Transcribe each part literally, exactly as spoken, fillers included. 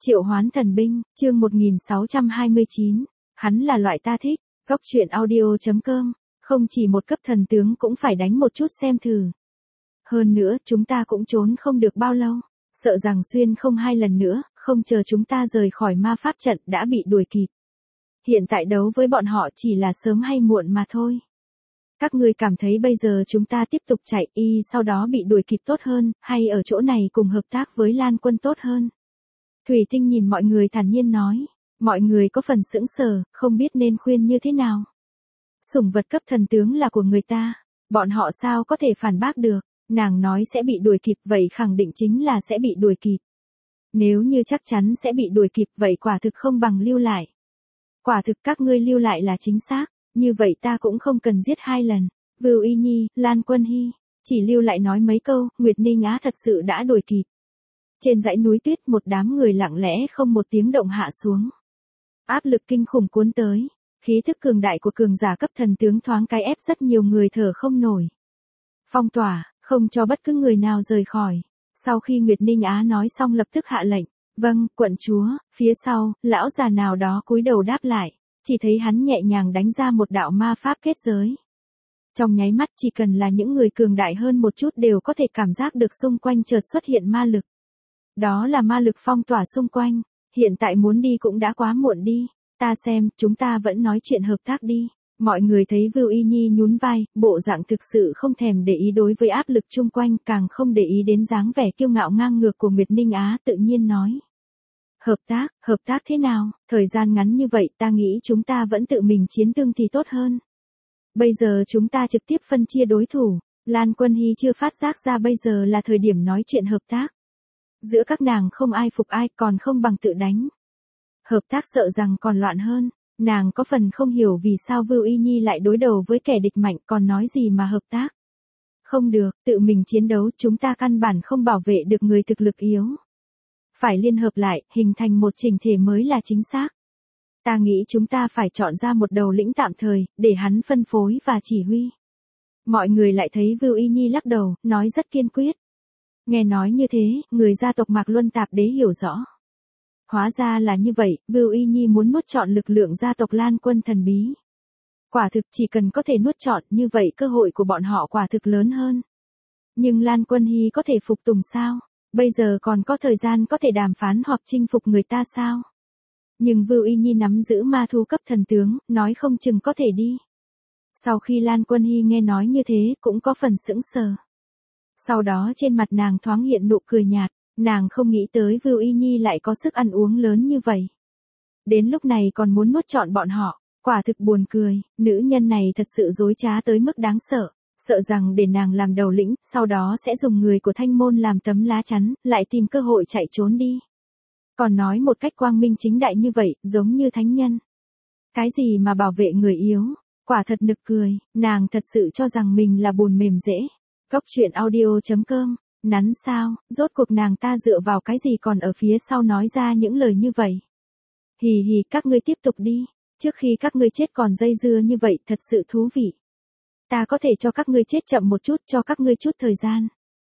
Triệu Hoán Thần Binh, chương một nghìn sáu trăm hai mươi chín, hắn là loại ta thích, góc truyện audio.com, không chỉ một cấp thần tướng cũng phải đánh một chút xem thử. Hơn nữa, chúng ta cũng trốn không được bao lâu, sợ rằng xuyên không hai lần nữa, không chờ chúng ta rời khỏi ma pháp trận đã bị đuổi kịp. Hiện tại đấu với bọn họ chỉ là sớm hay muộn mà thôi. Các ngươi cảm thấy bây giờ chúng ta tiếp tục chạy y sau đó bị đuổi kịp tốt hơn, hay ở chỗ này cùng hợp tác với Lan Quân tốt hơn? Thủy Tinh nhìn mọi người thản nhiên nói, mọi người có phần sững sờ, không biết nên khuyên như thế nào. Sủng vật cấp thần tướng là của người ta, bọn họ sao có thể phản bác được, nàng nói sẽ bị đuổi kịp vậy khẳng định chính là sẽ bị đuổi kịp. Nếu như chắc chắn sẽ bị đuổi kịp vậy quả thực không bằng lưu lại. Quả thực các ngươi lưu lại là chính xác, như vậy ta cũng không cần giết hai lần. Vưu Y Nhi, Lan Quân Hy, chỉ lưu lại nói mấy câu, Nguyệt Ninh Á thật sự đã đuổi kịp. Trên dãy núi tuyết một đám người lặng lẽ không một tiếng động hạ xuống. Áp lực kinh khủng cuốn tới, khí thức cường đại của cường giả cấp thần tướng thoáng cái ép rất nhiều người thở không nổi. Phong tỏa, không cho bất cứ người nào rời khỏi. Sau khi Nguyệt Ninh Á nói xong lập tức hạ lệnh, vâng, quận chúa, phía sau, lão già nào đó cúi đầu đáp lại, chỉ thấy hắn nhẹ nhàng đánh ra một đạo ma pháp kết giới. Trong nháy mắt chỉ cần là những người cường đại hơn một chút đều có thể cảm giác được xung quanh chợt xuất hiện ma lực. Đó là ma lực phong tỏa xung quanh, hiện tại muốn đi cũng đã quá muộn đi, ta xem, chúng ta vẫn nói chuyện hợp tác đi. Mọi người thấy Vưu Y Nhi nhún vai, bộ dạng thực sự không thèm để ý đối với áp lực chung quanh, càng không để ý đến dáng vẻ kiêu ngạo ngang ngược của Nguyệt Ninh Á, tự nhiên nói. Hợp tác, hợp tác thế nào, thời gian ngắn như vậy ta nghĩ chúng ta vẫn tự mình chiến tương thì tốt hơn. Bây giờ chúng ta trực tiếp phân chia đối thủ, Lan Quân Hy chưa phát giác ra bây giờ là thời điểm nói chuyện hợp tác. Giữa các nàng không ai phục ai còn không bằng tự đánh. Hợp tác sợ rằng còn loạn hơn, nàng có phần không hiểu vì sao Vưu Y Nhi lại đối đầu với kẻ địch mạnh còn nói gì mà hợp tác. Không được, tự mình chiến đấu chúng ta căn bản không bảo vệ được người thực lực yếu. Phải liên hợp lại, hình thành một chỉnh thể mới là chính xác. Ta nghĩ chúng ta phải chọn ra một đầu lĩnh tạm thời, để hắn phân phối và chỉ huy. Mọi người lại thấy Vưu Y Nhi lắc đầu, nói rất kiên quyết. Nghe nói như thế, người gia tộc Mạc Luân Tạp Đế hiểu rõ. Hóa ra là như vậy, Vưu Y Nhi muốn nuốt trọn lực lượng gia tộc Lan Quân thần bí. Quả thực chỉ cần có thể nuốt trọn như vậy cơ hội của bọn họ quả thực lớn hơn. Nhưng Lan Quân Hy có thể phục tùng sao? Bây giờ còn có thời gian có thể đàm phán hoặc chinh phục người ta sao? Nhưng Vưu Y Nhi nắm giữ ma thu cấp thần tướng, nói không chừng có thể đi. Sau khi Lan Quân Hy nghe nói như thế cũng có phần sững sờ. Sau đó trên mặt nàng thoáng hiện nụ cười nhạt, nàng không nghĩ tới Vưu Y Nhi lại có sức ăn uống lớn như vậy. Đến lúc này còn muốn nuốt trọn bọn họ, quả thực buồn cười, nữ nhân này thật sự dối trá tới mức đáng sợ, sợ rằng để nàng làm đầu lĩnh, sau đó sẽ dùng người của Thanh Môn làm tấm lá chắn, lại tìm cơ hội chạy trốn đi. Còn nói một cách quang minh chính đại như vậy, giống như thánh nhân. Cái gì mà bảo vệ người yếu, quả thật nực cười, nàng thật sự cho rằng mình là bùn mềm dễ. Góc truyện audio.com, nắn sao, rốt cuộc nàng ta dựa vào cái gì còn ở phía sau nói ra những lời như vậy. Hì hì các ngươi tiếp tục đi, trước khi các ngươi chết còn dây dưa như vậy thật sự thú vị. Ta có thể cho các ngươi chết chậm một chút, cho các ngươi chút thời gian.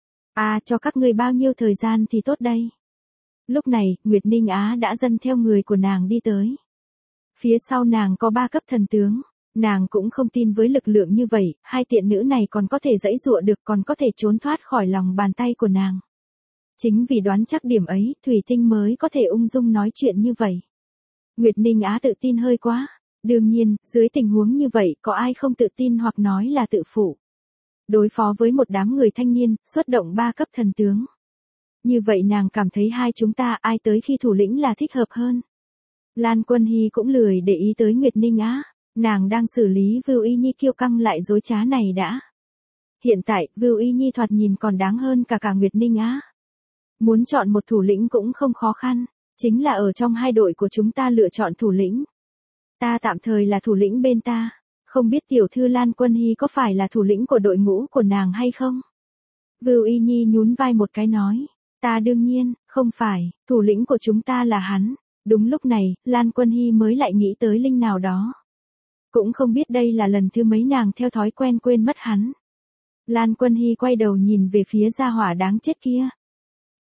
À, cho các ngươi bao nhiêu thời gian thì tốt đây. Lúc này, Nguyệt Ninh Á đã dâng theo người của nàng đi tới. Phía sau nàng có ba cấp thần tướng. Nàng cũng không tin với lực lượng như vậy, hai tiện nữ này còn có thể giãy giụa được còn có thể trốn thoát khỏi lòng bàn tay của nàng. Chính vì đoán chắc điểm ấy, Thủy Tinh mới có thể ung dung nói chuyện như vậy. Nguyệt Ninh Á tự tin hơi quá. Đương nhiên, dưới tình huống như vậy có ai không tự tin hoặc nói là tự phụ. Đối phó với một đám người thanh niên, xuất động ba cấp thần tướng. Như vậy nàng cảm thấy hai chúng ta ai tới khi thủ lĩnh là thích hợp hơn. Lan Quân Hy cũng lười để ý tới Nguyệt Ninh Á. Nàng đang xử lý Vưu Y Nhi kiêu căng lại dối trá này đã. Hiện tại, Vưu Y Nhi thoạt nhìn còn đáng hơn cả cả Nguyệt Ninh Á. Muốn chọn một thủ lĩnh cũng không khó khăn, chính là ở trong hai đội của chúng ta lựa chọn thủ lĩnh. Ta tạm thời là thủ lĩnh bên ta, không biết tiểu thư Lan Quân Hy có phải là thủ lĩnh của đội ngũ của nàng hay không? Vưu Y Nhi nhún vai một cái nói, ta đương nhiên, không phải, thủ lĩnh của chúng ta là hắn. Đúng lúc này, Lan Quân Hy mới lại nghĩ tới linh nào đó. Cũng không biết đây là lần thứ mấy nàng theo thói quen quên mất hắn. Lan Quân Hy quay đầu nhìn về phía gia hỏa đáng chết kia.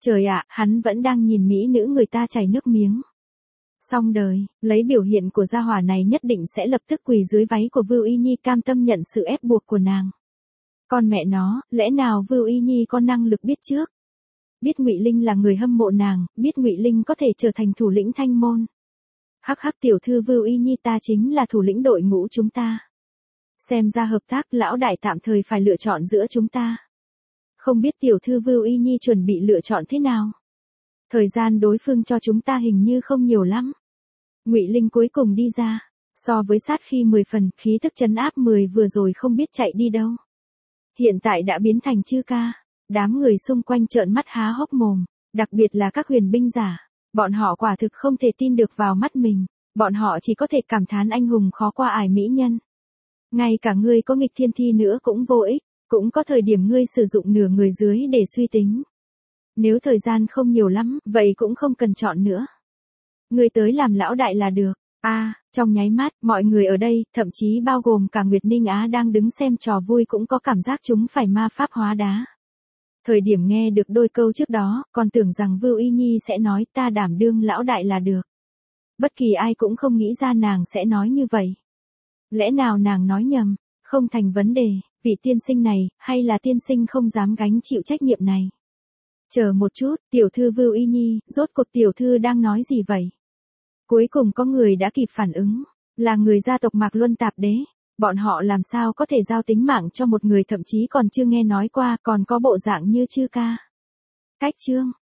Trời ạ, hắn vẫn đang nhìn mỹ nữ người ta chảy nước miếng. Xong đời, lấy biểu hiện của gia hỏa này nhất định sẽ lập tức quỳ dưới váy của Vưu Y Nhi cam tâm nhận sự ép buộc của nàng. Con mẹ nó, lẽ nào Vưu Y Nhi có năng lực biết trước? Biết Ngụy Linh là người hâm mộ nàng, biết Ngụy Linh có thể trở thành thủ lĩnh Thanh Môn. Hắc hắc tiểu thư Vưu Y Nhi ta chính là thủ lĩnh đội ngũ chúng ta. Xem ra hợp tác lão đại tạm thời phải lựa chọn giữa chúng ta. Không biết tiểu thư Vưu Y Nhi chuẩn bị lựa chọn thế nào? Thời gian đối phương cho chúng ta hình như không nhiều lắm. Ngụy Linh cuối cùng đi ra, so với sát khi mười phần, khí tức trấn áp mười vừa rồi không biết chạy đi đâu. Hiện tại đã biến thành chư ca, đám người xung quanh trợn mắt há hốc mồm, đặc biệt là các huyền binh giả, bọn họ quả thực không thể tin được vào mắt mình, bọn họ chỉ có thể cảm thán anh hùng khó qua ải mỹ nhân. Ngay cả ngươi có nghịch thiên thi nữa cũng vô ích, cũng có thời điểm ngươi sử dụng nửa người dưới để suy tính. Nếu thời gian không nhiều lắm, vậy cũng không cần chọn nữa. Ngươi tới làm lão đại là được. A, à, trong nháy mắt, mọi người ở đây, thậm chí bao gồm cả Nguyệt Ninh Á đang đứng xem trò vui cũng có cảm giác chúng phải ma pháp hóa đá. Thời điểm nghe được đôi câu trước đó, còn tưởng rằng Vưu Y Nhi sẽ nói ta đảm đương lão đại là được. Bất kỳ ai cũng không nghĩ ra nàng sẽ nói như vậy. Lẽ nào nàng nói nhầm, không thành vấn đề, vị tiên sinh này, hay là tiên sinh không dám gánh chịu trách nhiệm này. Chờ một chút, tiểu thư Vưu Y Nhi, rốt cuộc tiểu thư đang nói gì vậy? Cuối cùng có người đã kịp phản ứng, là người gia tộc Mạc Luân Tạp Đế. Bọn họ làm sao có thể giao tính mạng cho một người thậm chí còn chưa nghe nói qua, còn có bộ dạng như chư ca. Cách chương